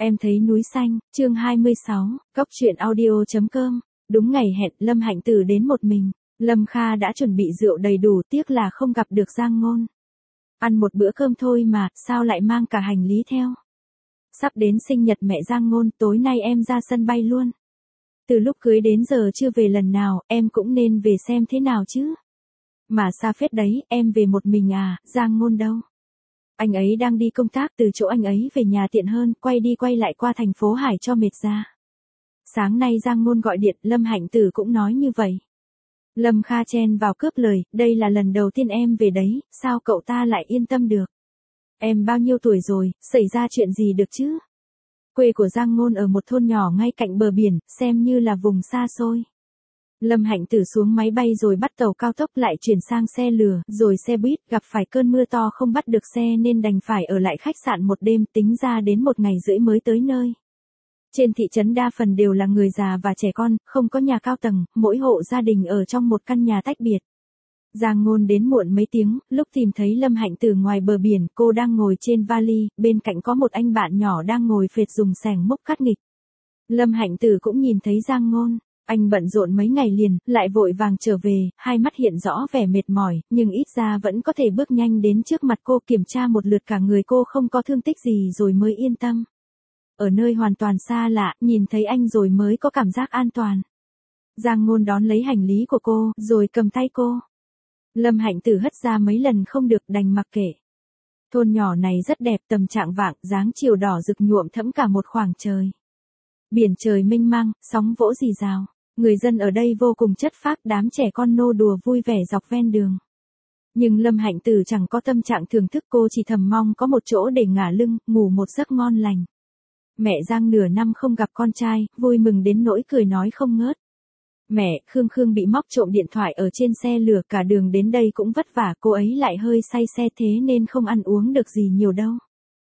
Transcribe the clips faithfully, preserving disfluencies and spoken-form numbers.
Em thấy núi xanh, chương hai mươi sáu, cốc truyện audio chấm com. Đúng ngày hẹn, Lâm Hạnh Tử đến một mình. Lâm Kha đã chuẩn bị rượu đầy đủ, tiếc là không gặp được Giang Ngôn. Ăn một bữa cơm thôi mà, sao lại mang cả hành lý theo? Sắp đến sinh nhật mẹ Giang Ngôn, tối nay em ra sân bay luôn. Từ lúc cưới đến giờ chưa về lần nào, em cũng nên về xem thế nào chứ. Mà xa phết đấy, em về một mình à, Giang Ngôn đâu? Anh ấy đang đi công tác, từ chỗ anh ấy về nhà tiện hơn, quay đi quay lại qua thành phố Hải cho mệt ra. Sáng nay Giang Ngôn gọi điện, Lâm Hạnh Tử cũng nói như vậy. Lâm Kha chen vào cướp lời, đây là lần đầu tiên em về đấy, sao cậu ta lại yên tâm được? Em bao nhiêu tuổi rồi, xảy ra chuyện gì được chứ? Quê của Giang Ngôn ở một thôn nhỏ ngay cạnh bờ biển, xem như là vùng xa xôi. Lâm Hạnh Tử xuống máy bay rồi bắt tàu cao tốc lại chuyển sang xe lửa, rồi xe buýt, gặp phải cơn mưa to không bắt được xe nên đành phải ở lại khách sạn một đêm, tính ra đến một ngày rưỡi mới tới nơi. Trên thị trấn đa phần đều là người già và trẻ con, không có nhà cao tầng, mỗi hộ gia đình ở trong một căn nhà tách biệt. Giang Ngôn đến muộn mấy tiếng, lúc tìm thấy Lâm Hạnh Tử ngoài bờ biển, cô đang ngồi trên vali, bên cạnh có một anh bạn nhỏ đang ngồi phệt dùng xẻng múc cắt nghịch. Lâm Hạnh Tử cũng nhìn thấy Giang Ngôn. Anh bận rộn mấy ngày liền, lại vội vàng trở về, hai mắt hiện rõ vẻ mệt mỏi, nhưng ít ra vẫn có thể bước nhanh đến trước mặt cô kiểm tra một lượt cả người cô không có thương tích gì rồi mới yên tâm. Ở nơi hoàn toàn xa lạ, nhìn thấy anh rồi mới có cảm giác an toàn. Giang Ngôn đón lấy hành lý của cô, rồi cầm tay cô. Lâm Hạnh Tử hất ra mấy lần không được, đành mặc kệ. Thôn nhỏ này rất đẹp, tầm trạng vạng, dáng chiều đỏ rực nhuộm thẫm cả một khoảng trời. Biển trời mênh mang, sóng vỗ rì rào. Người dân ở đây vô cùng chất phác, đám trẻ con nô đùa vui vẻ dọc ven đường. Nhưng Lâm Hạnh Tử chẳng có tâm trạng thưởng thức, cô chỉ thầm mong có một chỗ để ngả lưng, ngủ một giấc ngon lành. Mẹ Giang nửa năm không gặp con trai, vui mừng đến nỗi cười nói không ngớt. Mẹ, Khương Khương bị móc trộm điện thoại ở trên xe lửa, cả đường đến đây cũng vất vả, cô ấy lại hơi say xe thế nên không ăn uống được gì nhiều đâu.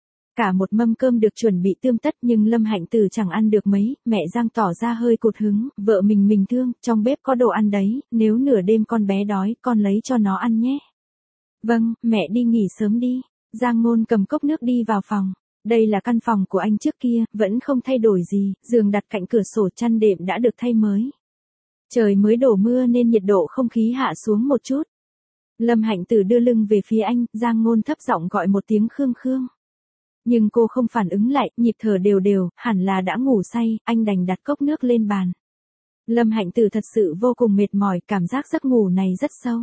Cả một mâm cơm được chuẩn bị tươm tất nhưng Lâm Hạnh Tử chẳng ăn được mấy, mẹ Giang tỏ ra hơi cụt hứng, vợ mình mình thương, trong bếp có đồ ăn đấy, nếu nửa đêm con bé đói, con lấy cho nó ăn nhé. Vâng, mẹ đi nghỉ sớm đi. Giang Ngôn cầm cốc nước đi vào phòng. Đây là căn phòng của anh trước kia, vẫn không thay đổi gì, giường đặt cạnh cửa sổ, chăn đệm đã được thay mới. Trời mới đổ mưa nên nhiệt độ không khí hạ xuống một chút. Lâm Hạnh Tử đưa lưng về phía anh, Giang Ngôn thấp giọng gọi một tiếng Khương Khương. Nhưng cô không phản ứng lại, nhịp thở đều đều, hẳn là đã ngủ say, anh đành đặt cốc nước lên bàn. Lâm Hạnh Tử thật sự vô cùng mệt mỏi, cảm giác giấc ngủ này rất sâu.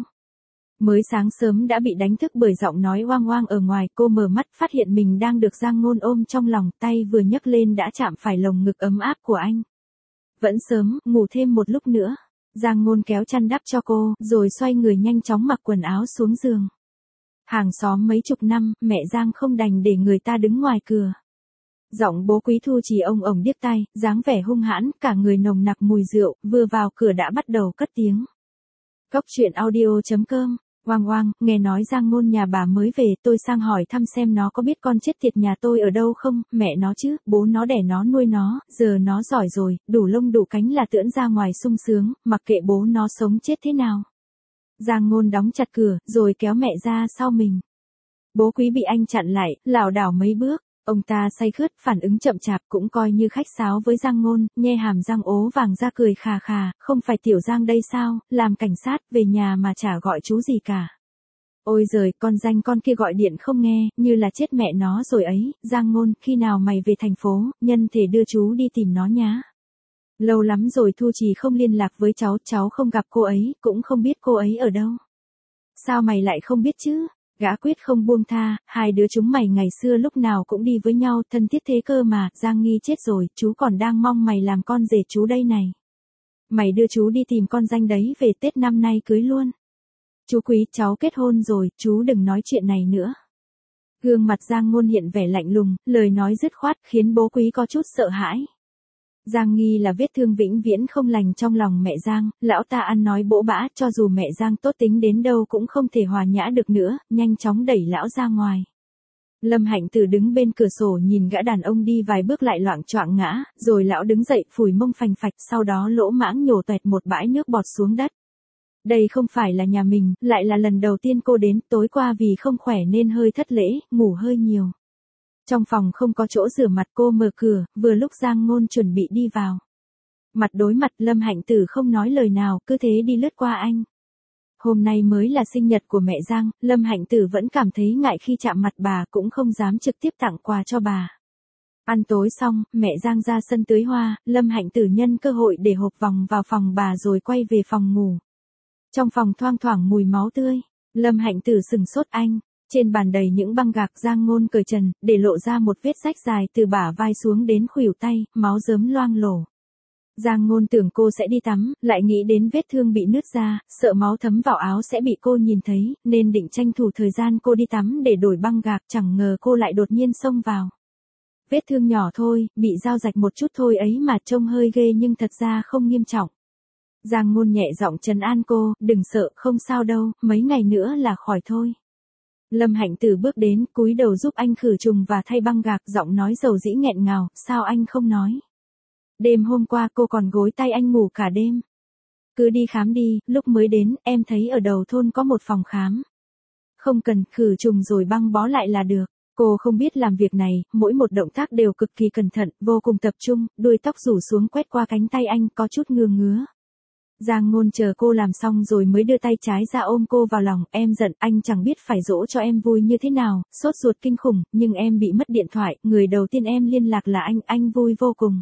Mới sáng sớm đã bị đánh thức bởi giọng nói oang oang ở ngoài, cô mở mắt phát hiện mình đang được Giang Ngôn ôm trong lòng, tay vừa nhấc lên đã chạm phải lồng ngực ấm áp của anh. Vẫn sớm, ngủ thêm một lúc nữa. Giang Ngôn kéo chăn đắp cho cô, rồi xoay người nhanh chóng mặc quần áo xuống giường. Hàng xóm mấy chục năm, mẹ Giang không đành để người ta đứng ngoài cửa. Giọng bố Quý Thu chỉ ông ổng điếc tai, dáng vẻ hung hãn, cả người nồng nặc mùi rượu, vừa vào cửa đã bắt đầu cất tiếng. Cốc truyện audio chấm com. Oang oang, nghe nói Giang Ngôn nhà bà mới về, tôi sang hỏi thăm xem nó có biết con chết tiệt nhà tôi ở đâu không, mẹ nó chứ, bố nó đẻ nó nuôi nó, giờ nó giỏi rồi, đủ lông đủ cánh là tưỡn ra ngoài sung sướng, mặc kệ bố nó sống chết thế nào. Giang Ngôn đóng chặt cửa, rồi kéo mẹ ra sau mình. Bố Quý bị anh chặn lại, lảo đảo mấy bước, ông ta say khướt, phản ứng chậm chạp, cũng coi như khách sáo với Giang Ngôn, nhe hàm răng ố vàng ra cười khà khà, không phải tiểu Giang đây sao, làm cảnh sát, về nhà mà chả gọi chú gì cả. Ôi giời, con danh con kia gọi điện không nghe, như là chết mẹ nó rồi ấy, Giang Ngôn, khi nào mày về thành phố, nhân thể đưa chú đi tìm nó nhá. Lâu lắm rồi Thu Trì không liên lạc với cháu, cháu không gặp cô ấy, cũng không biết cô ấy ở đâu. Sao mày lại không biết chứ? Gã quyết không buông tha, hai đứa chúng mày ngày xưa lúc nào cũng đi với nhau, thân thiết thế cơ mà, Giang Nghi chết rồi, chú còn đang mong mày làm con rể chú đây này. Mày đưa chú đi tìm con danh đấy về Tết năm nay cưới luôn. Chú Quý, cháu kết hôn rồi, chú đừng nói chuyện này nữa. Gương mặt Giang Ngôn hiện vẻ lạnh lùng, lời nói dứt khoát khiến bố Quý có chút sợ hãi. Giang Nghi là vết thương vĩnh viễn không lành trong lòng mẹ Giang, lão ta ăn nói bỗ bã, cho dù mẹ Giang tốt tính đến đâu cũng không thể hòa nhã được nữa, nhanh chóng đẩy lão ra ngoài. Lâm Hạnh Tử đứng bên cửa sổ nhìn gã đàn ông đi vài bước lại loạng choạng ngã, rồi lão đứng dậy phủi mông phành phạch, sau đó lỗ mãng nhổ toẹt một bãi nước bọt xuống đất. Đây không phải là nhà mình, lại là lần đầu tiên cô đến, tối qua vì không khỏe nên hơi thất lễ, ngủ hơi nhiều. Trong phòng không có chỗ rửa mặt, cô mở cửa, vừa lúc Giang Ngôn chuẩn bị đi vào. Mặt đối mặt, Lâm Hạnh Tử không nói lời nào, cứ thế đi lướt qua anh. Hôm nay mới là sinh nhật của mẹ Giang, Lâm Hạnh Tử vẫn cảm thấy ngại khi chạm mặt bà, cũng không dám trực tiếp tặng quà cho bà. Ăn tối xong, mẹ Giang ra sân tưới hoa, Lâm Hạnh Tử nhân cơ hội để hộp vòng vào phòng bà rồi quay về phòng ngủ. Trong phòng thoang thoảng mùi máu tươi, Lâm Hạnh Tử sừng sốt anh. Trên bàn đầy những băng gạc. Giang Ngôn cởi trần, để lộ ra một vết rách dài từ bả vai xuống đến khuỷu tay, máu rớm loang lổ. Giang Ngôn tưởng cô sẽ đi tắm, lại nghĩ đến vết thương bị nứt ra, sợ máu thấm vào áo sẽ bị cô nhìn thấy, nên định tranh thủ thời gian cô đi tắm để đổi băng gạc, chẳng ngờ cô lại đột nhiên xông vào. Vết thương nhỏ thôi, bị dao rạch một chút thôi ấy mà trông hơi ghê nhưng thật ra không nghiêm trọng. Giang Ngôn nhẹ giọng trấn an cô, đừng sợ, không sao đâu, mấy ngày nữa là khỏi thôi. Lâm Hạnh Tử bước đến, cúi đầu giúp anh khử trùng và thay băng gạc, giọng nói dầu dĩ nghẹn ngào, sao anh không nói? Đêm hôm qua cô còn gối tay anh ngủ cả đêm. Cứ đi khám đi, lúc mới đến, em thấy ở đầu thôn có một phòng khám. Không cần, khử trùng rồi băng bó lại là được. Cô không biết làm việc này, mỗi một động tác đều cực kỳ cẩn thận, vô cùng tập trung, đuôi tóc rủ xuống quét qua cánh tay anh, có chút ngứa ngứa. Giang Ngôn chờ cô làm xong rồi mới đưa tay trái ra ôm cô vào lòng, em giận, anh chẳng biết phải dỗ cho em vui như thế nào, sốt ruột kinh khủng, nhưng em bị mất điện thoại, người đầu tiên em liên lạc là anh, anh vui vô cùng.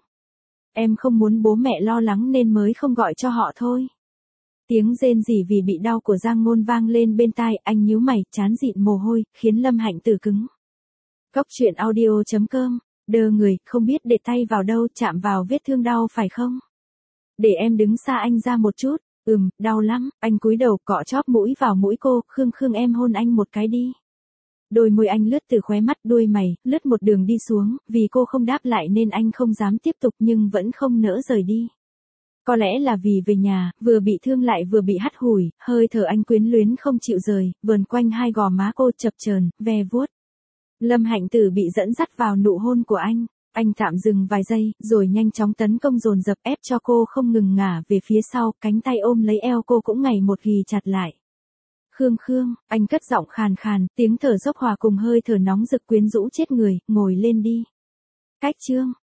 Em không muốn bố mẹ lo lắng nên mới không gọi cho họ thôi. Tiếng rên rỉ vì bị đau của Giang Ngôn vang lên bên tai, anh nhíu mày, trán dịn mồ hôi, khiến Lâm Hạnh Tử cứng. Cốc truyện audio chấm com, đơ người, không biết để tay vào đâu, chạm vào vết thương đau phải không? Để em đứng xa anh ra một chút, ừm, đau lắm, anh cúi đầu cọ chóp mũi vào mũi cô, khương khương em hôn anh một cái đi. Đôi môi anh lướt từ khóe mắt đuôi mày, lướt một đường đi xuống, vì cô không đáp lại nên anh không dám tiếp tục nhưng vẫn không nỡ rời đi. Có lẽ là vì về nhà, vừa bị thương lại vừa bị hắt hủi, hơi thở anh quyến luyến không chịu rời, vờn quanh hai gò má cô chập chờn, ve vuốt. Lâm Hạnh Tử bị dẫn dắt vào nụ hôn của anh. Anh tạm dừng vài giây, rồi nhanh chóng tấn công dồn dập ép cho cô không ngừng ngả về phía sau, cánh tay ôm lấy eo cô cũng ngày một ghì chặt lại. Khương Khương, anh cất giọng khàn khàn, tiếng thở dốc hòa cùng hơi thở nóng rực quyến rũ chết người, ngồi lên đi. Cách chương.